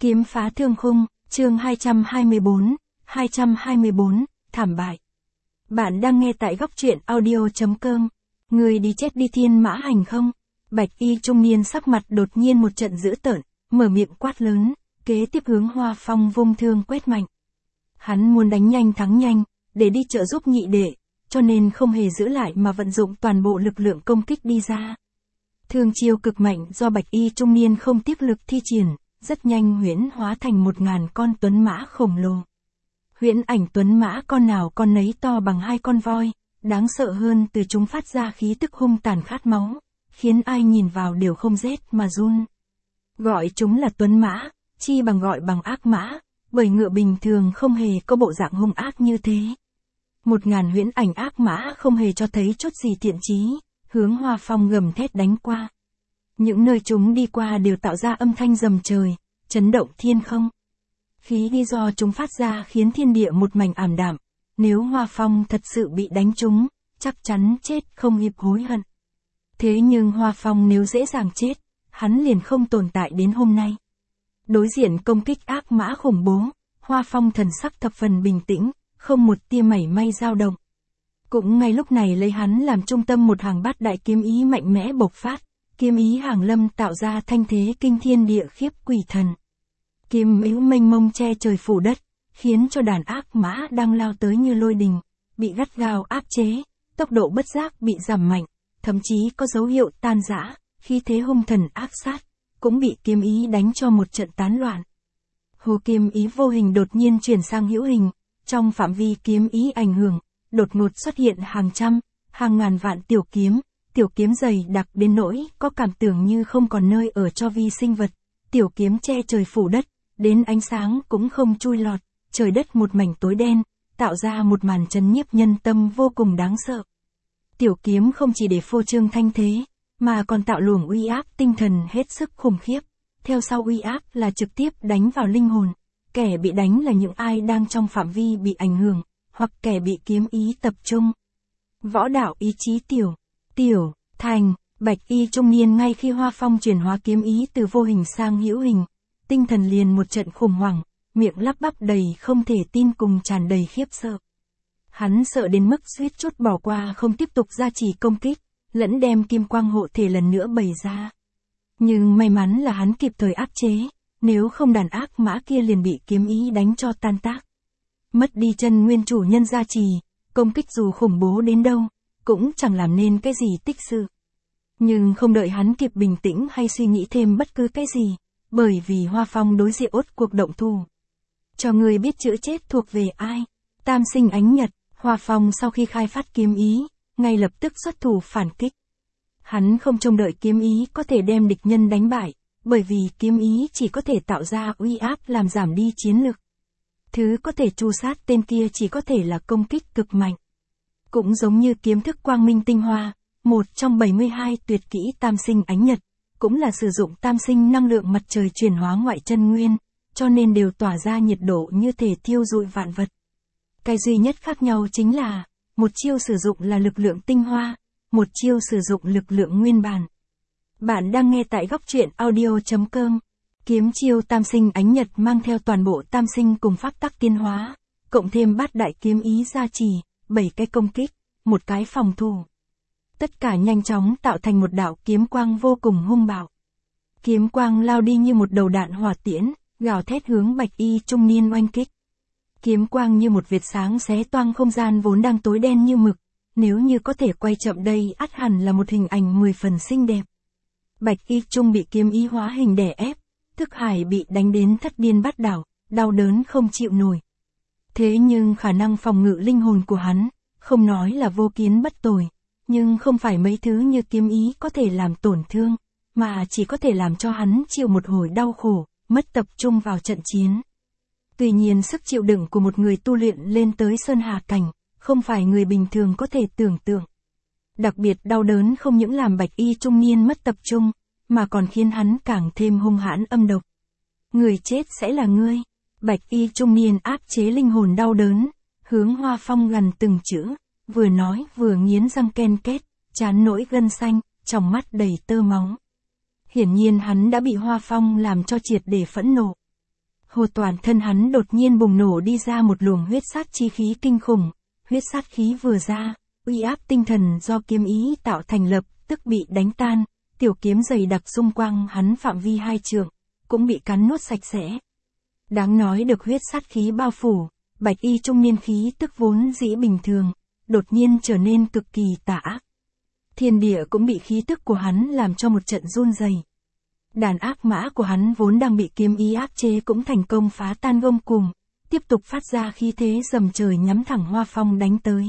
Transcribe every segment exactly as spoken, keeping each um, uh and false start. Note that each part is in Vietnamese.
Kiếm phá thương khung, chương hai trăm hai mươi bốn, hai trăm hai mươi bốn, thảm bại. Bạn đang nghe tại góc truyện audio.com. Người đi chết đi thiên mã hành không? Bạch y trung niên sắc mặt đột nhiên một trận dữ tợn, mở miệng quát lớn, kế tiếp hướng Hoa Phong vung thương quét mạnh. Hắn muốn đánh nhanh thắng nhanh, để đi trợ giúp nhị đệ, cho nên không hề giữ lại mà vận dụng toàn bộ lực lượng công kích đi ra. Thương chiêu cực mạnh do bạch y trung niên không tiếc lực thi triển, rất nhanh huyễn hóa thành một ngàn con tuấn mã khổng lồ. Huyễn ảnh tuấn mã con nào con nấy to bằng hai con voi, đáng sợ hơn từ chúng phát ra khí tức hung tàn khát máu, khiến ai nhìn vào đều không rét mà run. Gọi chúng là tuấn mã, chi bằng gọi bằng ác mã, bởi ngựa bình thường không hề có bộ dạng hung ác như thế. Một ngàn huyễn ảnh ác mã không hề cho thấy chút gì thiện chí, hướng Hoa Phong gầm thét đánh qua. Những nơi chúng đi qua đều tạo ra âm thanh rầm trời, chấn động thiên không. Khí đi do chúng phát ra khiến thiên địa một mảnh ảm đạm, nếu Hoa Phong thật sự bị đánh trúng, chắc chắn chết không kịp hối hận. Thế nhưng Hoa Phong nếu dễ dàng chết, hắn liền không tồn tại đến hôm nay. Đối diện công kích ác mã khủng bố, Hoa Phong thần sắc thập phần bình tĩnh, không một tia mảy may dao động. Cũng ngay lúc này lấy hắn làm trung tâm một hàng bát đại kiếm ý mạnh mẽ bộc phát, kiếm ý hàng lâm tạo ra thanh thế kinh thiên địa khiếp quỷ thần. Kiếm ý mênh mông che trời phủ đất, khiến cho đàn ác mã đang lao tới như lôi đình, bị gắt gao áp chế, tốc độ bất giác bị giảm mạnh, thậm chí có dấu hiệu tan rã, khi thế hung thần ác sát, cũng bị kiếm ý đánh cho một trận tán loạn. Hồ kiếm ý vô hình đột nhiên chuyển sang hữu hình, trong phạm vi kiếm ý ảnh hưởng, đột ngột xuất hiện hàng trăm, hàng ngàn vạn tiểu kiếm, tiểu kiếm dày đặc đến nỗi có cảm tưởng như không còn nơi ở cho vi sinh vật, tiểu kiếm che trời phủ đất, đến ánh sáng cũng không chui lọt, trời đất một mảnh tối đen, tạo ra một màn chấn nhiếp nhân tâm vô cùng đáng sợ. Tiểu kiếm không chỉ để phô trương thanh thế, mà còn tạo luồng uy áp tinh thần hết sức khủng khiếp, theo sau uy áp là trực tiếp đánh vào linh hồn, kẻ bị đánh là những ai đang trong phạm vi bị ảnh hưởng, hoặc kẻ bị kiếm ý tập trung. Võ đạo ý chí tiểu, tiểu, thành, bạch y trung niên ngay khi Hoa Phong chuyển hóa kiếm ý từ vô hình sang hữu hình, tinh thần liền một trận khủng hoảng, miệng lắp bắp đầy không thể tin cùng tràn đầy khiếp sợ. Hắn sợ đến mức suýt chút bỏ qua không tiếp tục gia trì công kích, lẫn đem kim quang hộ thể lần nữa bày ra. Nhưng may mắn là hắn kịp thời áp chế, nếu không đàn ác mã kia liền bị kiếm ý đánh cho tan tác. Mất đi chân nguyên chủ nhân gia trì, công kích dù khủng bố đến đâu, cũng chẳng làm nên cái gì tích sự. Nhưng không đợi hắn kịp bình tĩnh hay suy nghĩ thêm bất cứ cái gì, bởi vì Hoa Phong đối diện ốt cuộc động thủ. Cho người biết chữ chết thuộc về ai? Tam sinh ánh nhật, Hoa Phong sau khi khai phát kiếm ý, ngay lập tức xuất thủ phản kích. Hắn không trông đợi kiếm ý có thể đem địch nhân đánh bại, bởi vì kiếm ý chỉ có thể tạo ra uy áp làm giảm đi chiến lực. Thứ có thể tru sát tên kia chỉ có thể là công kích cực mạnh. Cũng giống như kiếm thức quang minh tinh hoa, một trong bảy mươi hai tuyệt kỹ tam sinh ánh nhật, cũng là sử dụng tam sinh năng lượng mặt trời chuyển hóa ngoại chân nguyên, cho nên đều tỏa ra nhiệt độ như thể thiêu rụi vạn vật. Cái duy nhất khác nhau chính là, một chiêu sử dụng là lực lượng tinh hoa, một chiêu sử dụng lực lượng nguyên bản. Bạn đang nghe tại góc truyện audio.com. Kiếm chiêu tam sinh ánh nhật mang theo toàn bộ tam sinh cùng pháp tắc tiến hóa, cộng thêm bát đại kiếm ý gia trì, bảy cái công kích, một cái phòng thủ. Tất cả nhanh chóng tạo thành một đạo kiếm quang vô cùng hung bạo. Kiếm quang lao đi như một đầu đạn hỏa tiễn, gào thét hướng bạch y trung niên oanh kích. Kiếm quang như một vệt sáng xé toang không gian vốn đang tối đen như mực, nếu như có thể quay chậm đây ắt hẳn là một hình ảnh mười phần xinh đẹp. Bạch y trung bị kiếm ý hóa hình đè ép, thức hải bị đánh đến thất điên bát đảo, đau đớn không chịu nổi. Thế nhưng khả năng phòng ngự linh hồn của hắn, không nói là vô kiến bất tồi, nhưng không phải mấy thứ như kiếm ý có thể làm tổn thương, mà chỉ có thể làm cho hắn chịu một hồi đau khổ, mất tập trung vào trận chiến. Tuy nhiên sức chịu đựng của một người tu luyện lên tới sơn hà cảnh, không phải người bình thường có thể tưởng tượng. Đặc biệt đau đớn không những làm bạch y trung niên mất tập trung, mà còn khiến hắn càng thêm hung hãn âm độc. Người chết sẽ là ngươi. Bạch y trung niên áp chế linh hồn đau đớn, hướng Hoa Phong gần từng chữ, vừa nói vừa nghiến răng ken két, trán nổi gân xanh, trong mắt đầy tơ máu. Hiển nhiên hắn đã bị Hoa Phong làm cho triệt để phẫn nộ. Hồ toàn thân hắn đột nhiên bùng nổ đi ra một luồng huyết sát chi khí kinh khủng, huyết sát khí vừa ra, uy áp tinh thần do kiếm ý tạo thành lập tức bị đánh tan, tiểu kiếm dày đặc xung quanh hắn phạm vi hai trượng, cũng bị cắn nuốt sạch sẽ. Đáng nói được huyết sát khí bao phủ, bạch y trung niên khí tức vốn dĩ bình thường, đột nhiên trở nên cực kỳ tà ác. Thiên địa cũng bị khí tức của hắn làm cho một trận run rẩy. Đàn ác mã của hắn vốn đang bị kiếm ý áp chế cũng thành công phá tan gông cùm, tiếp tục phát ra khí thế dầm trời nhắm thẳng Hoa Phong đánh tới.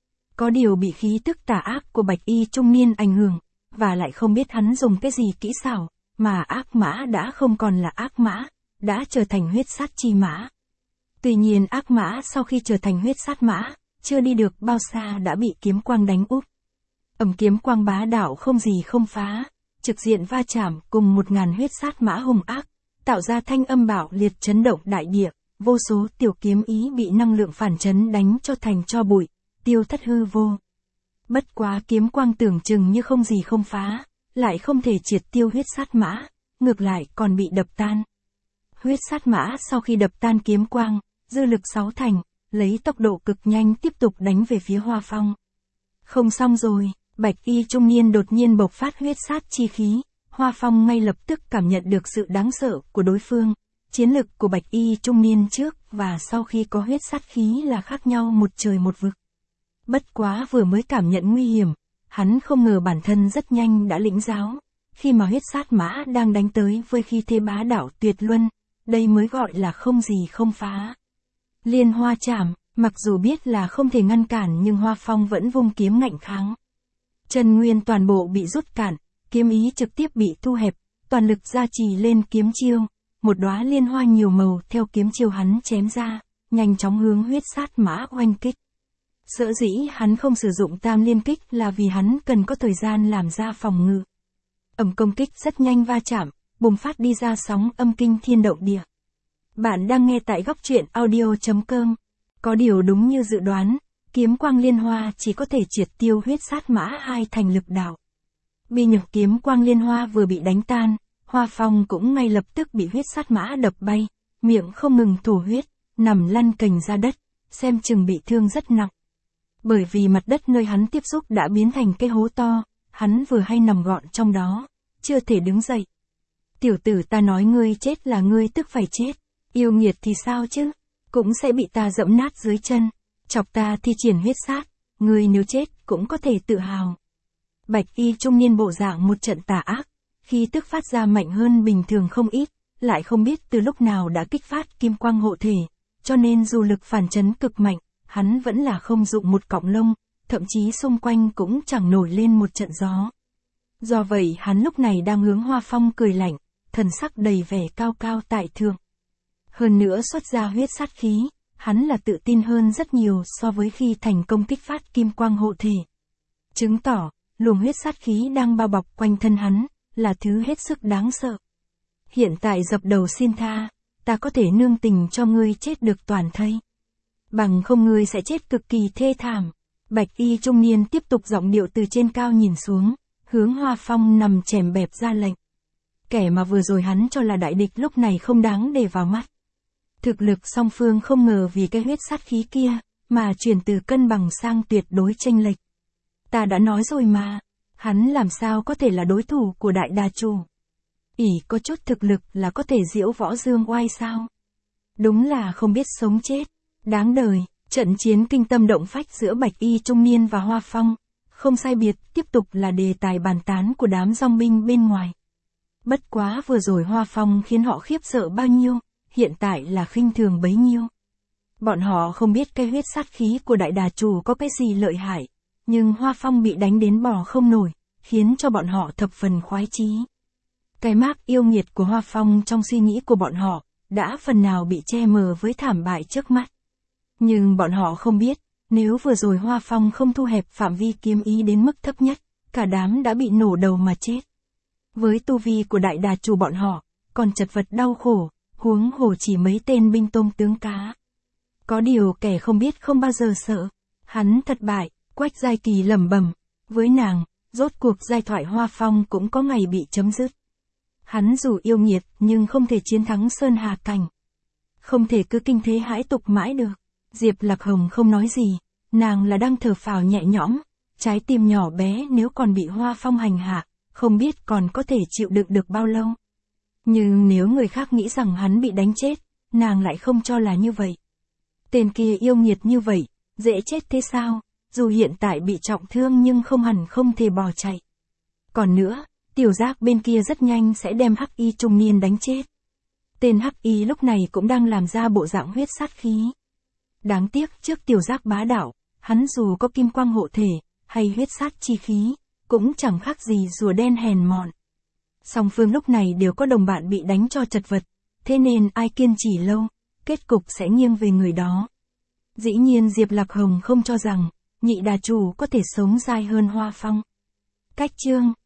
Có điều bị khí tức tà ác của bạch y trung niên ảnh hưởng, và lại không biết hắn dùng cái gì kỹ xảo, mà ác mã đã không còn là ác mã, đã trở thành huyết sát chi mã. Tuy nhiên ác mã sau khi trở thành huyết sát mã, chưa đi được bao xa đã bị kiếm quang đánh úp. Ầm kiếm quang bá đạo không gì không phá, trực diện va chạm cùng một ngàn huyết sát mã hung ác, tạo ra thanh âm bạo liệt chấn động đại địa, vô số tiểu kiếm ý bị năng lượng phản chấn đánh cho thành tro bụi, tiêu thất hư vô. Bất quá kiếm quang tưởng chừng như không gì không phá, lại không thể triệt tiêu huyết sát mã, ngược lại còn bị đập tan. Huyết sát mã sau khi đập tan kiếm quang, dư lực sáu thành, lấy tốc độ cực nhanh tiếp tục đánh về phía Hoa Phong. Không xong rồi, bạch y trung niên đột nhiên bộc phát huyết sát chi khí, Hoa Phong ngay lập tức cảm nhận được sự đáng sợ của đối phương. Chiến lực của bạch y trung niên trước và sau khi có huyết sát khí là khác nhau một trời một vực. Bất quá vừa mới cảm nhận nguy hiểm, hắn không ngờ bản thân rất nhanh đã lĩnh giáo, khi mà huyết sát mã đang đánh tới với khí thế bá đạo tuyệt luân, đây mới gọi là không gì không phá. Liên hoa chảm, mặc dù biết là không thể ngăn cản nhưng Hoa Phong vẫn vung kiếm ngạnh kháng. Chân nguyên toàn bộ bị rút cạn, kiếm ý trực tiếp bị thu hẹp, toàn lực gia trì lên kiếm chiêu, một đóa liên hoa nhiều màu theo kiếm chiêu hắn chém ra, nhanh chóng hướng huyết sát mã oanh kích. Sở dĩ hắn không sử dụng tam liên kích là vì hắn cần có thời gian làm ra phòng ngự. Ầm công kích rất nhanh va chạm, bùng phát đi ra sóng âm kinh thiên động địa. Bạn đang nghe tại góc truyện audio chấm com. Có điều đúng như dự đoán, kiếm quang liên hoa chỉ có thể triệt tiêu huyết sát mã hai thành lực đạo. Bi nhược kiếm quang liên hoa vừa bị đánh tan, Hoa Phong cũng ngay lập tức bị huyết sát mã đập bay, miệng không ngừng thổ huyết, nằm lăn cành ra đất, xem chừng bị thương rất nặng. Bởi vì mặt đất nơi hắn tiếp xúc đã biến thành cái hố to, hắn vừa hay nằm gọn trong đó, chưa thể đứng dậy. Tiểu tử ta nói ngươi chết là ngươi tức phải chết, yêu nghiệt thì sao chứ, cũng sẽ bị ta dẫm nát dưới chân, chọc ta thi triển huyết sát, ngươi nếu chết cũng có thể tự hào. Bạch y trung niên bộ dạng một trận tà ác, khi tức phát ra mạnh hơn bình thường không ít, lại không biết từ lúc nào đã kích phát kim quang hộ thể, cho nên dù lực phản chấn cực mạnh, hắn vẫn là không dụng một cọng lông, thậm chí xung quanh cũng chẳng nổi lên một trận gió. Do vậy hắn lúc này đang hướng Hoa Phong cười lạnh, thần sắc đầy vẻ cao cao tại thượng. Hơn nữa xuất ra huyết sát khí, hắn là tự tin hơn rất nhiều so với khi thành công kích phát kim quang hộ thể. Chứng tỏ, luồng huyết sát khí đang bao bọc quanh thân hắn, là thứ hết sức đáng sợ. Hiện tại dập đầu xin tha, ta có thể nương tình cho ngươi chết được toàn thây. Bằng không ngươi sẽ chết cực kỳ thê thảm. Bạch y trung niên tiếp tục giọng điệu từ trên cao nhìn xuống, hướng Hoa Phong nằm chèm bẹp ra lệnh. Kẻ mà vừa rồi hắn cho là đại địch lúc này không đáng để vào mắt. Thực lực song phương không ngờ vì cái huyết sát khí kia, mà chuyển từ cân bằng sang tuyệt đối chênh lệch. Ta đã nói rồi mà, hắn làm sao có thể là đối thủ của đại đà chủ. ỷ có chút thực lực là có thể diễu võ dương oai sao? Đúng là không biết sống chết, đáng đời. Trận chiến kinh tâm động phách giữa bạch y trung niên và Hoa Phong, không sai biệt, tiếp tục là đề tài bàn tán của đám dòng binh bên ngoài. Bất quá vừa rồi Hoa Phong khiến họ khiếp sợ bao nhiêu, hiện tại là khinh thường bấy nhiêu. Bọn họ không biết cái huyết sát khí của đại đà chủ có cái gì lợi hại, nhưng Hoa Phong bị đánh đến bò không nổi, khiến cho bọn họ thập phần khoái chí. Cái mác yêu nghiệt của Hoa Phong trong suy nghĩ của bọn họ, đã phần nào bị che mờ với thảm bại trước mắt. Nhưng bọn họ không biết, nếu vừa rồi Hoa Phong không thu hẹp phạm vi kiếm ý đến mức thấp nhất, cả đám đã bị nổ đầu mà chết. Với tu vi của đại đà chủ bọn họ, còn chật vật đau khổ, huống hồ chỉ mấy tên binh tôm tướng cá. Có điều kẻ không biết không bao giờ sợ, hắn thất bại, Quách Giai Kỳ lẩm bẩm, với nàng, rốt cuộc giai thoại Hoa Phong cũng có ngày bị chấm dứt. Hắn dù yêu nghiệt nhưng không thể chiến thắng Sơn Hà Cảnh. Không thể cứ kinh thế hãi tục mãi được. Diệp Lạc Hồng không nói gì, nàng là đang thở phào nhẹ nhõm, trái tim nhỏ bé nếu còn bị Hoa Phong hành hạ, không biết còn có thể chịu đựng được bao lâu. Nhưng nếu người khác nghĩ rằng hắn bị đánh chết, nàng lại không cho là như vậy. Tên kia yêu nghiệt như vậy, dễ chết thế sao, dù hiện tại bị trọng thương nhưng không hẳn không thể bỏ chạy. Còn nữa, Tiểu Giác bên kia rất nhanh sẽ đem Hắc Y trung niên đánh chết. Tên Hắc Y lúc này cũng đang làm ra bộ dạng huyết sát khí. Đáng tiếc trước Tiểu Giác bá đạo, hắn dù có kim quang hộ thể, hay huyết sát chi khí, cũng chẳng khác gì rùa đen hèn mọn. Song phương lúc này đều có đồng bạn bị đánh cho chật vật, thế nên ai kiên trì lâu, kết cục sẽ nghiêng về người đó. Dĩ nhiên Diệp Lạc Hồng không cho rằng, nhị đà chủ có thể sống dài hơn Hoa Phong. Cách chương